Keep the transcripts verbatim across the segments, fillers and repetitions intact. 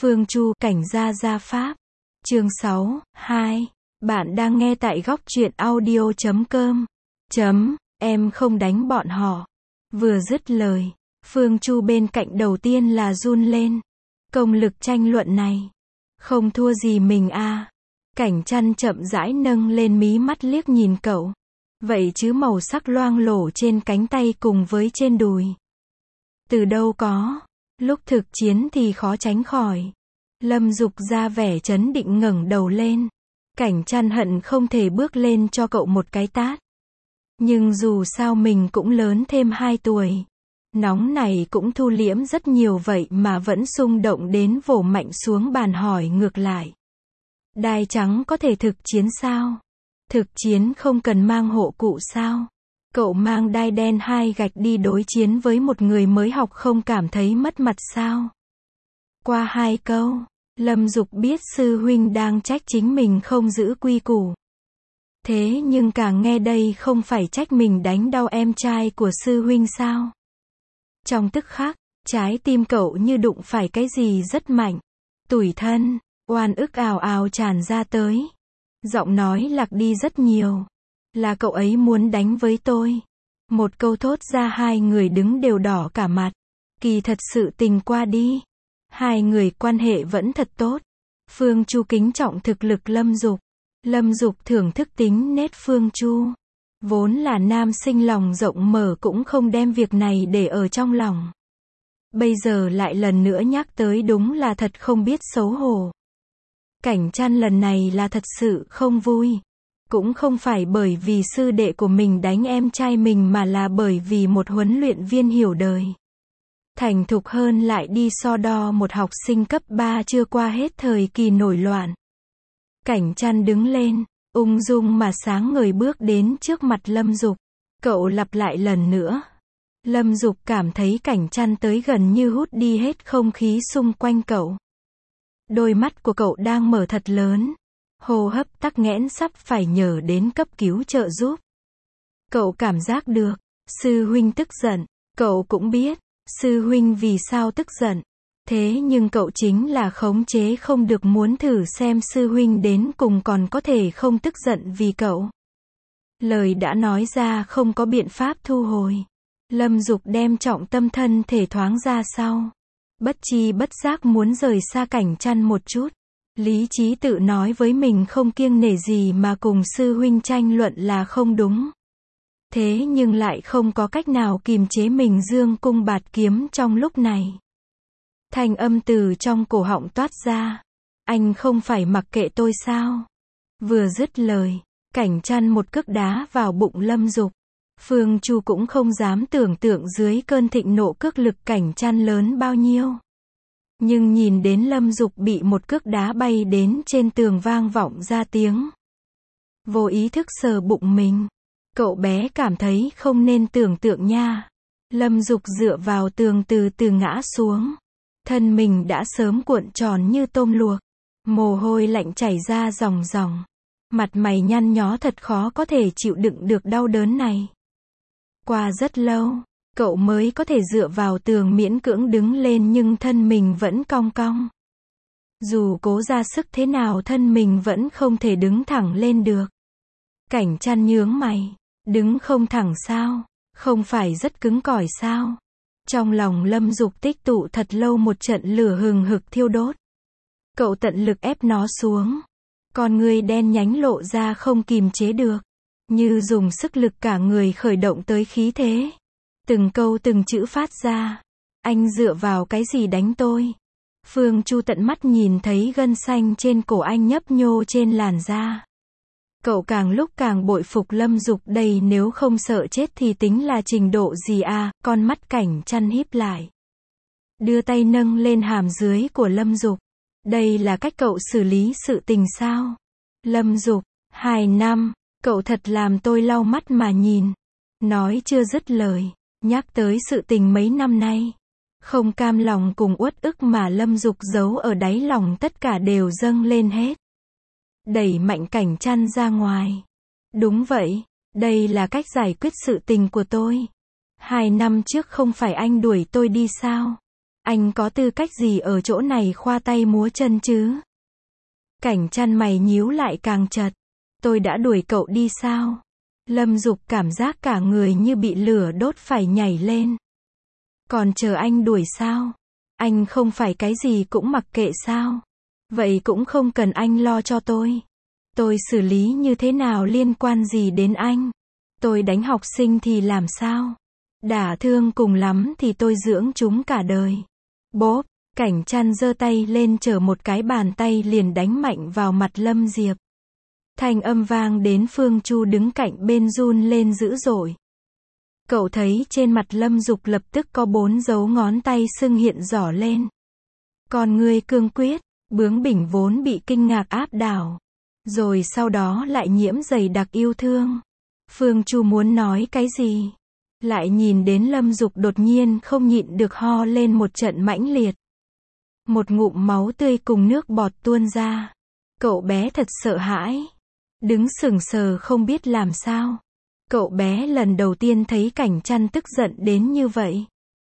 Phương Chu, cảnh gia gia pháp. Chương sáu, hai. Bạn đang nghe tại góc truyện audio chấm com. Chấm, em không đánh bọn họ. Vừa dứt lời, Phương Chu bên cạnh đầu tiên là run lên. Công lực tranh luận này, không thua gì mình a. Cảnh Chăn chậm rãi nâng lên mí mắt liếc nhìn cậu. Vậy chứ màu sắc loang lổ trên cánh tay cùng với trên đùi. Từ đâu có, lúc thực chiến thì khó tránh khỏi. Lâm Dục ra vẻ chấn định ngẩng đầu lên. Cảnh Chăn hận không thể bước lên cho cậu một cái tát. Nhưng dù sao mình cũng lớn thêm hai tuổi. Nóng này cũng thu liễm rất nhiều vậy mà vẫn xung động đến vỗ mạnh xuống bàn hỏi ngược lại. Đai trắng có thể thực chiến sao? Thực chiến không cần mang hộ cụ sao? Cậu mang đai đen hai gạch đi đối chiến với một người mới học không cảm thấy mất mặt sao? Qua hai câu, Lâm Dục biết sư huynh đang trách chính mình không giữ quy củ. Thế nhưng càng nghe đây không phải trách mình đánh đau em trai của sư huynh sao? Trong tức khắc, trái tim cậu như đụng phải cái gì rất mạnh. Tủi thân, oan ức ào ào tràn ra tới. Giọng nói lạc đi rất nhiều. Là cậu ấy muốn đánh với tôi. Một câu thốt ra hai người đứng đều đỏ cả mặt. Kỳ thật sự tình qua đi. Hai người quan hệ vẫn thật tốt. Phương Chu kính trọng thực lực Lâm Dục. Lâm Dục thưởng thức tính nết Phương Chu. Vốn là nam sinh lòng rộng mở cũng không đem việc này để ở trong lòng. Bây giờ lại lần nữa nhắc tới đúng là thật không biết xấu hổ. Cảnh Chăn lần này là thật sự không vui. Cũng không phải bởi vì sư đệ của mình đánh em trai mình mà là bởi vì một huấn luyện viên hiểu đời. Thành thục hơn lại đi so đo một học sinh cấp ba chưa qua hết thời kỳ nổi loạn. Cảnh Chăn đứng lên, ung dung mà sáng ngời bước đến trước mặt Lâm Dục. Cậu lặp lại lần nữa. Lâm Dục cảm thấy Cảnh Chăn tới gần như hút đi hết không khí xung quanh cậu. Đôi mắt của cậu đang mở thật lớn. Hô hấp tắc nghẽn sắp phải nhờ đến cấp cứu trợ giúp. Cậu cảm giác được, sư huynh tức giận. Cậu cũng biết, sư huynh vì sao tức giận. Thế nhưng cậu chính là khống chế không được muốn thử xem sư huynh đến cùng còn có thể không tức giận vì cậu. Lời đã nói ra không có biện pháp thu hồi. Lâm Dục đem trọng tâm thân thể thoáng ra sau. Bất chi bất giác muốn rời xa Cảnh Chăn một chút. Lý trí tự nói với mình không kiêng nể gì mà cùng sư huynh tranh luận là không đúng. Thế nhưng lại không có cách nào kìm chế mình dương cung bạt kiếm trong lúc này. Thanh âm từ trong cổ họng toát ra. Anh không phải mặc kệ tôi sao? Vừa dứt lời, Cảnh Chăn một cước đá vào bụng Lâm Dục. Phương Chu cũng không dám tưởng tượng dưới cơn thịnh nộ cước lực Cảnh Chăn lớn bao nhiêu. Nhưng nhìn đến Lâm Dục bị một cước đá bay đến trên tường vang vọng ra tiếng. Vô ý thức sờ bụng mình. Cậu bé cảm thấy không nên tưởng tượng nha. Lâm Dục dựa vào tường từ từ ngã xuống. Thân mình đã sớm cuộn tròn như tôm luộc. Mồ hôi lạnh chảy ra ròng ròng. Mặt mày nhăn nhó thật khó có thể chịu đựng được đau đớn này. Qua rất lâu, cậu mới có thể dựa vào tường miễn cưỡng đứng lên nhưng thân mình vẫn cong cong. Dù cố ra sức thế nào thân mình vẫn không thể đứng thẳng lên được. Cảnh Chăn nhướng mày. Đứng không thẳng sao? Không phải rất cứng cỏi sao? Trong lòng Lâm Dục tích tụ thật lâu một trận lửa hừng hực thiêu đốt. Cậu tận lực ép nó xuống. Con người đen nhánh lộ ra không kìm chế được. Như dùng sức lực cả người khởi động tới khí thế. Từng câu từng chữ phát ra. Anh dựa vào cái gì đánh tôi? Phương Chu tận mắt nhìn thấy gân xanh trên cổ anh nhấp nhô trên làn da. Cậu càng lúc càng bội phục Lâm Dục đây, nếu không sợ chết thì tính là trình độ gì à? Con mắt Cảnh Chăn híp lại. Đưa tay nâng lên hàm dưới của Lâm Dục. Đây là cách cậu xử lý sự tình sao? Lâm Dục, hai năm, cậu thật làm tôi lau mắt mà nhìn. Nói chưa dứt lời, nhắc tới sự tình mấy năm nay. Không cam lòng cùng uất ức mà Lâm Dục giấu ở đáy lòng tất cả đều dâng lên hết. Đẩy mạnh Cảnh Chăn ra ngoài. Đúng vậy, đây là cách giải quyết sự tình của tôi. Hai năm trước không phải anh đuổi tôi đi sao? Anh có tư cách gì ở chỗ này khoa tay múa chân chứ? Cảnh Trăn mày nhíu lại càng chặt. Tôi đã đuổi cậu đi sao? Lâm Dục cảm giác cả người như bị lửa đốt phải nhảy lên. Còn chờ anh đuổi sao? Anh không phải cái gì cũng mặc kệ sao? Vậy cũng không cần anh lo cho tôi. Tôi xử lý như thế nào liên quan gì đến anh? Tôi đánh học sinh thì làm sao? Đả thương cùng lắm thì tôi dưỡng chúng cả đời. Bốp, Cảnh Trăn giơ tay lên chở một cái bàn tay liền đánh mạnh vào mặt Lâm Diệp. Thanh âm vang đến Phương Chu đứng cạnh bên run lên dữ dội. Cậu thấy trên mặt Lâm Dục lập tức có bốn dấu ngón tay sưng hiện rõ lên. Con ngươi cương quyết, bướng bỉnh vốn bị kinh ngạc áp đảo. Rồi sau đó lại nhiễm dày đặc yêu thương. Phương Chu muốn nói cái gì? Lại nhìn đến Lâm Dục đột nhiên không nhịn được ho lên một trận mãnh liệt. Một ngụm máu tươi cùng nước bọt tuôn ra. Cậu bé thật sợ hãi. Đứng sững sờ không biết làm sao. Cậu bé lần đầu tiên thấy Cảnh Trăn tức giận đến như vậy.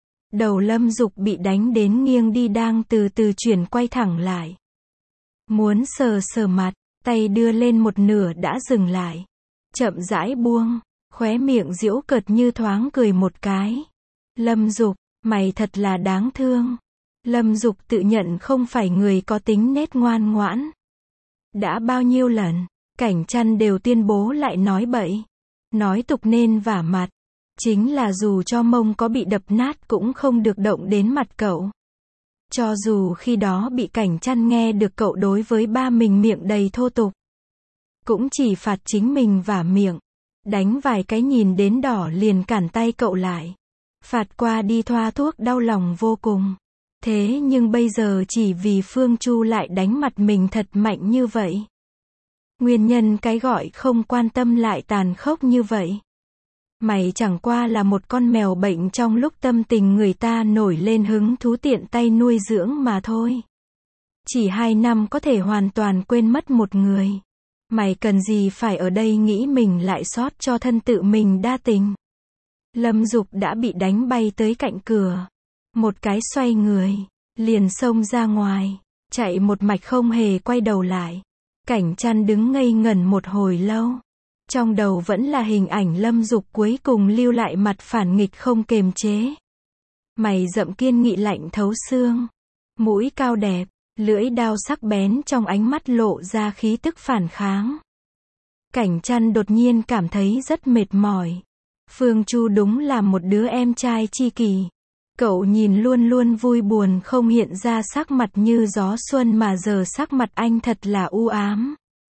Đầu Lâm Dục bị đánh đến nghiêng đi đang từ từ chuyển quay thẳng lại. Muốn sờ sờ mặt, tay đưa lên một nửa đã dừng lại. Chậm rãi buông, khóe miệng giễu cợt như thoáng cười một cái. Lâm Dục, mày thật là đáng thương. Lâm Dục tự nhận không phải người có tính nết ngoan ngoãn. Đã bao nhiêu lần, Cảnh Trăn đều tuyên bố lại nói bậy. Nói tục nên vả mặt. Chính là dù cho mông có bị đập nát cũng không được động đến mặt cậu. Cho dù khi đó bị Cảnh Trăn nghe được cậu đối với ba mình miệng đầy thô tục. Cũng chỉ phạt chính mình vả miệng. Đánh vài cái nhìn đến đỏ liền cản tay cậu lại. Phạt qua đi thoa thuốc đau lòng vô cùng. Thế nhưng bây giờ chỉ vì Phương Chu lại đánh mặt mình thật mạnh như vậy. Nguyên nhân cái gọi không quan tâm lại tàn khốc như vậy. Mày chẳng qua là một con mèo bệnh trong lúc tâm tình người ta nổi lên hứng thú tiện tay nuôi dưỡng mà thôi. Chỉ hai năm có thể hoàn toàn quên mất một người. Mày cần gì phải ở đây nghĩ mình lại sót cho thân tự mình đa tình. Lâm Dục đã bị đánh bay tới cạnh cửa. Một cái xoay người, liền xông ra ngoài, chạy một mạch không hề quay đầu lại. Cảnh Trăn đứng ngây ngẩn một hồi lâu. Trong đầu vẫn là hình ảnh Lâm Dục cuối cùng lưu lại mặt phản nghịch không kềm chế. Mày rậm kiên nghị lạnh thấu xương. Mũi cao đẹp, lưỡi đao sắc bén trong ánh mắt lộ ra khí tức phản kháng. Cảnh Trăn đột nhiên cảm thấy rất mệt mỏi. Phương Chu đúng là một đứa em trai tri kỷ. Cậu nhìn luôn luôn vui buồn không hiện ra sắc mặt như gió xuân mà giờ sắc mặt anh thật là u ám.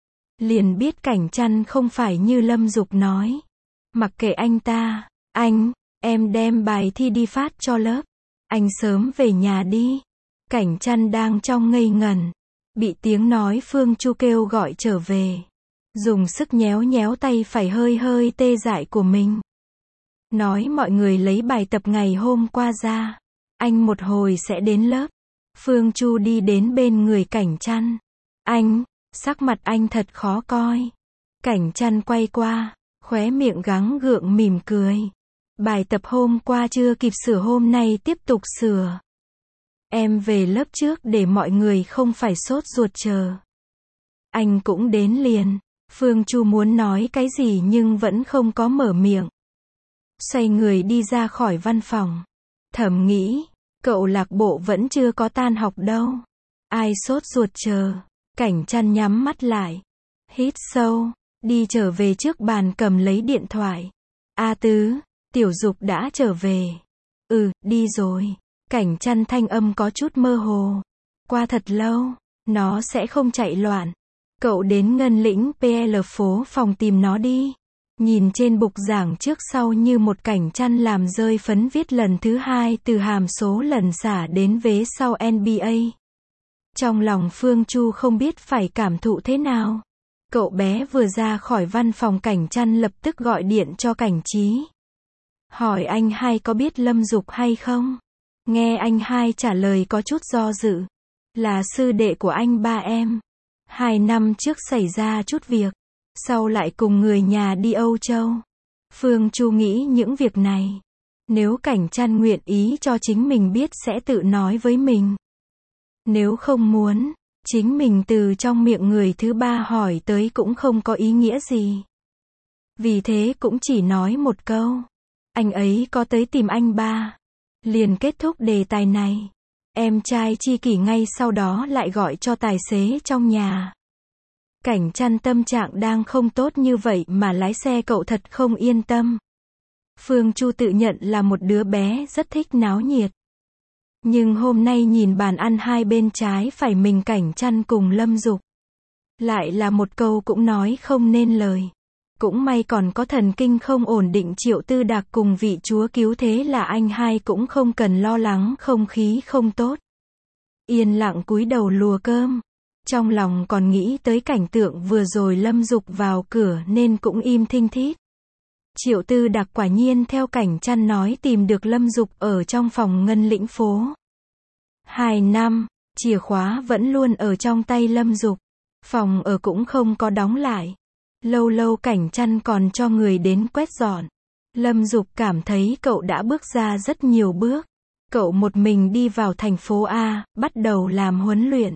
Liền biết Cảnh Trăn không phải như Lâm Dục nói. Mặc kệ anh ta, anh, em đem bài thi đi phát cho lớp. Anh sớm về nhà đi. Cảnh Trăn đang trong ngây ngẩn. Bị tiếng nói Phương Chu kêu gọi trở về. Dùng sức nhéo nhéo tay phải hơi hơi tê dại của mình. Nói mọi người lấy bài tập ngày hôm qua ra. Anh một hồi sẽ đến lớp. Phương Chu đi đến bên người Cảnh Trăn. Anh, sắc mặt anh thật khó coi. Cảnh Trăn quay qua, khóe miệng gắng gượng mỉm cười. Bài tập hôm qua chưa kịp sửa hôm nay tiếp tục sửa. Em về lớp trước để mọi người không phải sốt ruột chờ. Anh cũng đến liền. Phương Chu muốn nói cái gì nhưng vẫn không có mở miệng. Xoay người đi ra khỏi văn phòng. Thầm nghĩ, cậu Lạc Bộ vẫn chưa có tan học đâu. Ai sốt ruột chờ. Cảnh Trăn nhắm mắt lại. Hít sâu, đi trở về trước bàn cầm lấy điện thoại. A Tứ, Tiểu Dục đã trở về. Ừ, đi rồi. Cảnh Trăn thanh âm có chút mơ hồ. Qua thật lâu, nó sẽ không chạy loạn. Cậu đến Ngân Lĩnh pê lờ phố phòng tìm nó đi. Nhìn trên bục giảng trước sau như một Cảnh Trăn làm rơi phấn viết lần thứ hai từ hàm số lần xả đến vế sau en bê a. Trong lòng Phương Chu không biết phải cảm thụ thế nào. Cậu bé vừa ra khỏi văn phòng Cảnh Trăn lập tức gọi điện cho Cảnh Trí. Hỏi anh hai có biết Lâm Dục hay không? Nghe anh hai trả lời có chút do dự. Là sư đệ của anh ba em. Hai năm trước xảy ra chút việc. Sau lại cùng người nhà đi Âu Châu. Phương Chu nghĩ những việc này. Nếu Cảnh Trăn nguyện ý cho chính mình biết sẽ tự nói với mình. Nếu không muốn, chính mình từ trong miệng người thứ ba hỏi tới cũng không có ý nghĩa gì. Vì thế cũng chỉ nói một câu. Anh ấy có tới tìm anh ba. Liền kết thúc đề tài này. Em trai Chi Kỷ ngay sau đó lại gọi cho tài xế trong nhà. Cảnh Trăn tâm trạng đang không tốt như vậy mà lái xe cậu thật không yên tâm. Phương Chu tự nhận là một đứa bé rất thích náo nhiệt. Nhưng hôm nay nhìn bàn ăn hai bên trái phải mình Cảnh Trăn cùng Lâm Dục. Lại là một câu cũng nói không nên lời. Cũng may còn có thần kinh không ổn định Triệu Tư Đạc cùng vị chúa cứu thế là anh hai cũng không cần lo lắng không khí không tốt. Yên lặng cúi đầu lùa cơm. Trong lòng còn nghĩ tới cảnh tượng vừa rồi Lâm Dục vào cửa nên cũng im thinh thít. Triệu Tư Đạc quả nhiên theo Cảnh Trăn nói tìm được Lâm Dục ở trong phòng Ngân Lĩnh phố. Hai năm, chìa khóa vẫn luôn ở trong tay Lâm Dục. Phòng ở cũng không có đóng lại. Lâu lâu Cảnh Trăn còn cho người đến quét dọn. Lâm Dục cảm thấy cậu đã bước ra rất nhiều bước. Cậu một mình đi vào thành phố A, bắt đầu làm huấn luyện.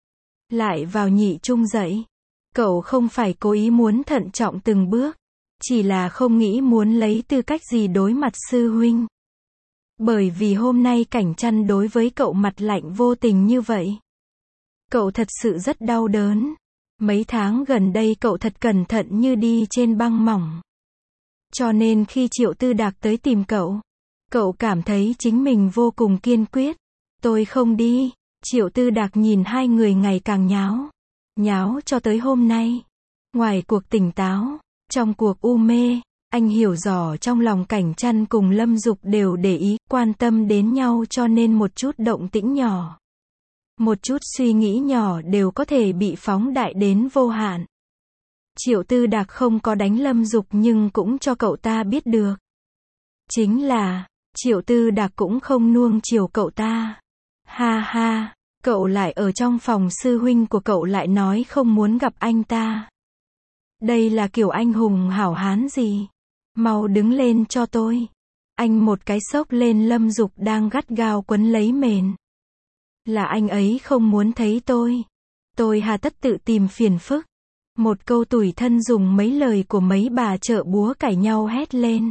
Lại vào nhị trung dạy. Cậu không phải cố ý muốn thận trọng từng bước. Chỉ là không nghĩ muốn lấy tư cách gì đối mặt sư huynh. Bởi vì hôm nay Cảnh Trăn đối với cậu mặt lạnh vô tình như vậy. Cậu thật sự rất đau đớn. Mấy tháng gần đây cậu thật cẩn thận như đi trên băng mỏng. Cho nên khi Triệu Tư Đạc tới tìm cậu, cậu cảm thấy chính mình vô cùng kiên quyết. Tôi không đi. Triệu Tư Đạc nhìn hai người ngày càng nháo. Nháo cho tới hôm nay. Ngoài cuộc tỉnh táo, trong cuộc u mê, anh hiểu rõ trong lòng Cảnh Trăn cùng Lâm Dục đều để ý, quan tâm đến nhau cho nên một chút động tĩnh nhỏ. Một chút suy nghĩ nhỏ đều có thể bị phóng đại đến vô hạn. Triệu Tư Đạc không có đánh Lâm Dục nhưng cũng cho cậu ta biết được. Chính là, Triệu Tư Đạc cũng không nuông chiều cậu ta. Ha ha, cậu lại ở trong phòng sư huynh của cậu lại nói không muốn gặp anh ta. Đây là kiểu anh hùng hảo hán gì? Mau đứng lên cho tôi. Anh một cái xốc lên Lâm Dục đang gắt gao quấn lấy mền. Là anh ấy không muốn thấy tôi. Tôi hà tất tự tìm phiền phức. Một câu tủi thân dùng mấy lời của mấy bà chợ búa cãi nhau hét lên.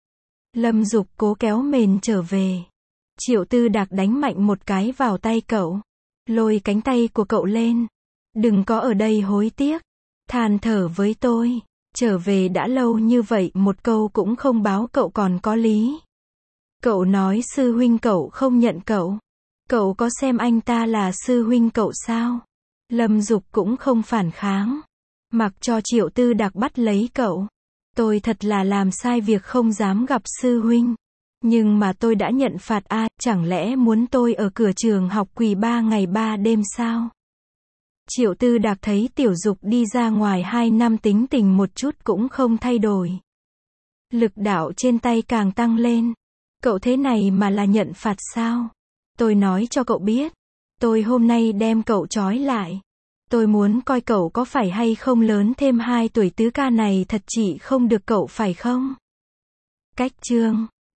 Lâm Dục cố kéo mền trở về. Triệu Tư Đạc đánh mạnh một cái vào tay cậu. Lôi cánh tay của cậu lên. Đừng có ở đây hối tiếc. Than thở với tôi. Trở về đã lâu như vậy một câu cũng không báo cậu còn có lý. Cậu nói sư huynh cậu không nhận cậu. Cậu có xem anh ta là sư huynh cậu sao? Lâm Dục cũng không phản kháng. Mặc cho Triệu Tư Đạc bắt lấy cậu. Tôi thật là làm sai việc không dám gặp sư huynh. Nhưng mà tôi đã nhận phạt a, chẳng lẽ muốn tôi ở cửa trường học quỳ ba ngày ba đêm sao? Triệu Tư Đạc thấy Tiểu Dục đi ra ngoài hai năm tính tình một chút cũng không thay đổi. Lực đạo trên tay càng tăng lên. Cậu thế này mà là nhận phạt sao? Tôi nói cho cậu biết. Tôi hôm nay đem cậu trói lại. Tôi muốn coi cậu có phải hay không lớn thêm hai tuổi tứ ca này thật chỉ không được cậu phải không? Cách chương